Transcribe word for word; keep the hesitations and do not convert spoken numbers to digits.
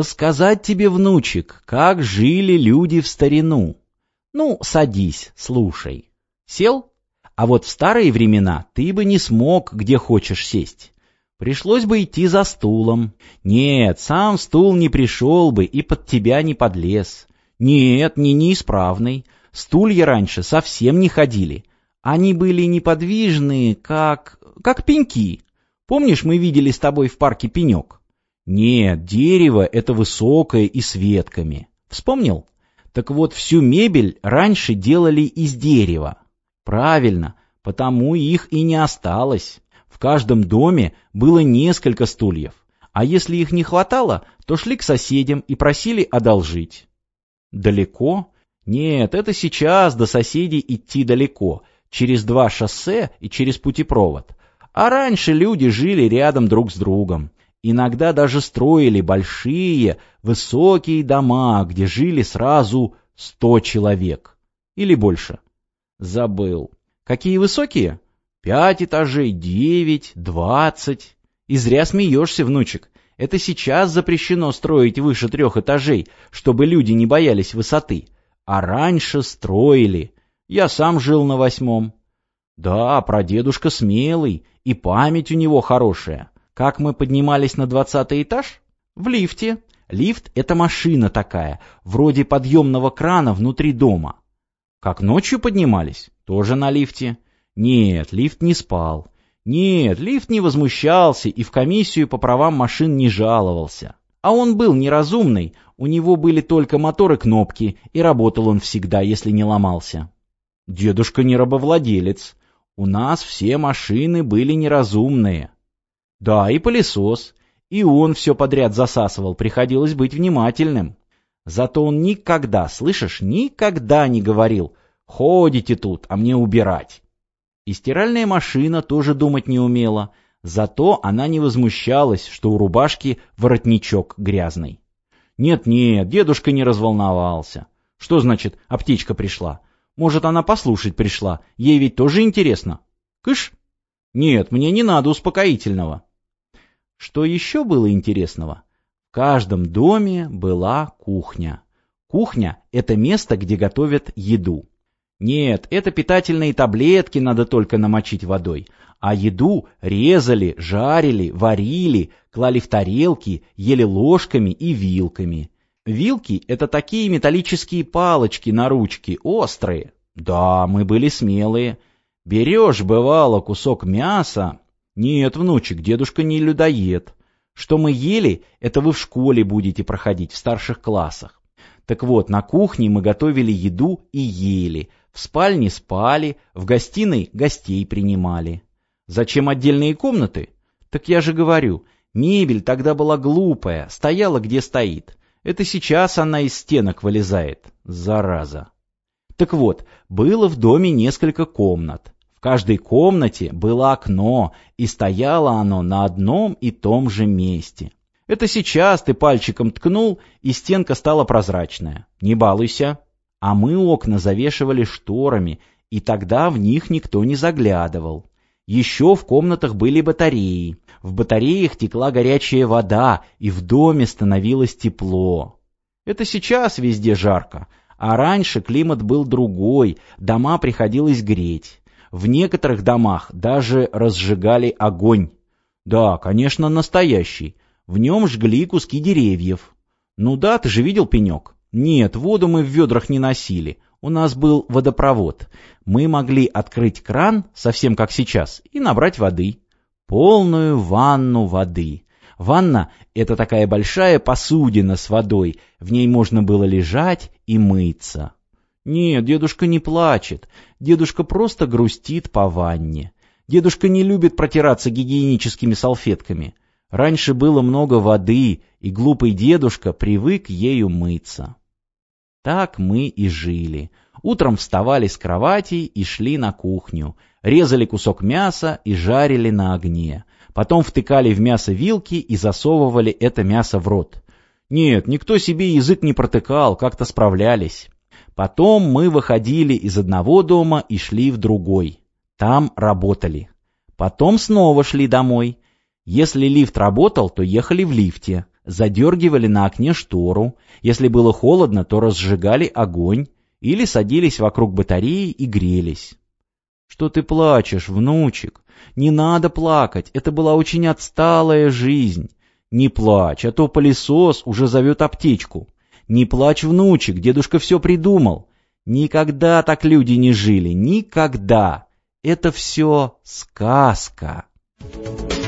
рассказать тебе, внучек, как жили люди в старину. Ну, садись, слушай. Сел? А вот в старые времена ты бы не смог, где хочешь сесть. Пришлось бы идти за стулом. Нет, сам стул не пришел бы и под тебя не подлез. Нет, не неисправный. Стулья раньше совсем не ходили. Они были неподвижные, как... как пеньки. Помнишь, мы видели с тобой в парке пенек? Нет, дерево — это высокое и с ветками. Вспомнил? Так вот, всю мебель раньше делали из дерева. Правильно, потому их и не осталось. В каждом доме было несколько стульев. А если их не хватало, то шли к соседям и просили одолжить. Далеко? Нет, это сейчас до соседей идти далеко. Через два шоссе и через путепровод. А раньше люди жили рядом друг с другом. Иногда даже строили большие, высокие дома, где жили сразу сто человек. Или больше. Забыл. Какие высокие? Пять этажей, девять, двадцать. И зря смеешься, внучек. Это сейчас запрещено строить выше трех этажей, чтобы люди не боялись высоты. А раньше строили. Я сам жил на восьмом. Да, прадедушка смелый, и память у него хорошая. Как мы поднимались на двадцатый этаж? В лифте. Лифт — это машина такая, вроде подъемного крана внутри дома. Как ночью поднимались? Тоже на лифте. Нет, лифт не спал. Нет, лифт не возмущался и в комиссию по правам машин не жаловался. А он был неразумный, у него были только мотор и кнопки, и работал он всегда, если не ломался. Дедушка не рабовладелец. У нас все машины были неразумные. Да, и пылесос. И он все подряд засасывал, приходилось быть внимательным. Зато он никогда, слышишь, никогда не говорил: «Ходите тут, а мне убирать». И стиральная машина тоже думать не умела, зато она не возмущалась, что у рубашки воротничок грязный. Нет-нет, дедушка не разволновался. Что значит «аптечка пришла»? Может, она послушать пришла, ей ведь тоже интересно. Кыш? Нет, мне не надо успокоительного. Что еще было интересного? В каждом доме была кухня. Кухня — это место, где готовят еду. Нет, это питательные таблетки надо только намочить водой, а еду резали, жарили, варили, клали в тарелки, ели ложками и вилками. Вилки — это такие металлические палочки на ручке, острые. Да, мы были смелые. Берешь, бывало, кусок мяса. Нет, внучек, дедушка не людоед. Что мы ели, это вы в школе будете проходить, в старших классах. Так вот, на кухне мы готовили еду и ели, в спальне спали, в гостиной гостей принимали. Зачем отдельные комнаты? Так я же говорю, мебель тогда была глупая, стояла где стоит. Это сейчас она из стенок вылезает, зараза. Так вот, было в доме несколько комнат. В каждой комнате было окно, и стояло оно на одном и том же месте. Это сейчас ты пальчиком ткнул, и стенка стала прозрачная. Не балуйся. А мы окна завешивали шторами, и тогда в них никто не заглядывал. Еще в комнатах были батареи. В батареях текла горячая вода, и в доме становилось тепло. Это сейчас везде жарко, а раньше климат был другой, дома приходилось греть. В некоторых домах даже разжигали огонь. Да, конечно, настоящий. В нем жгли куски деревьев. Ну да, ты же видел пенек? Нет, воду мы в ведрах не носили. У нас был водопровод. Мы могли открыть кран, совсем как сейчас, и набрать воды. Полную ванну воды. Ванна — это такая большая посудина с водой. В ней можно было лежать и мыться. Нет, дедушка не плачет. Дедушка просто грустит по ванне. Дедушка не любит протираться гигиеническими салфетками. Раньше было много воды, и глупый дедушка привык ею мыться. Так мы и жили. Утром вставали с кроватей и шли на кухню. Резали кусок мяса и жарили на огне. Потом втыкали в мясо вилки и засовывали это мясо в рот. Нет, никто себе язык не протыкал, как-то справлялись. Потом мы выходили из одного дома и шли в другой. Там работали. Потом снова шли домой. Если лифт работал, то ехали в лифте. задергивали на окне штору, если было холодно, то разжигали огонь или садились вокруг батареи и грелись. Что ты плачешь, внучек? Не надо плакать, это была очень отсталая жизнь. Не плачь, а то пылесос уже зовет аптечку. Не плачь, внучек, дедушка все придумал. Никогда так люди не жили, никогда. Это все сказка.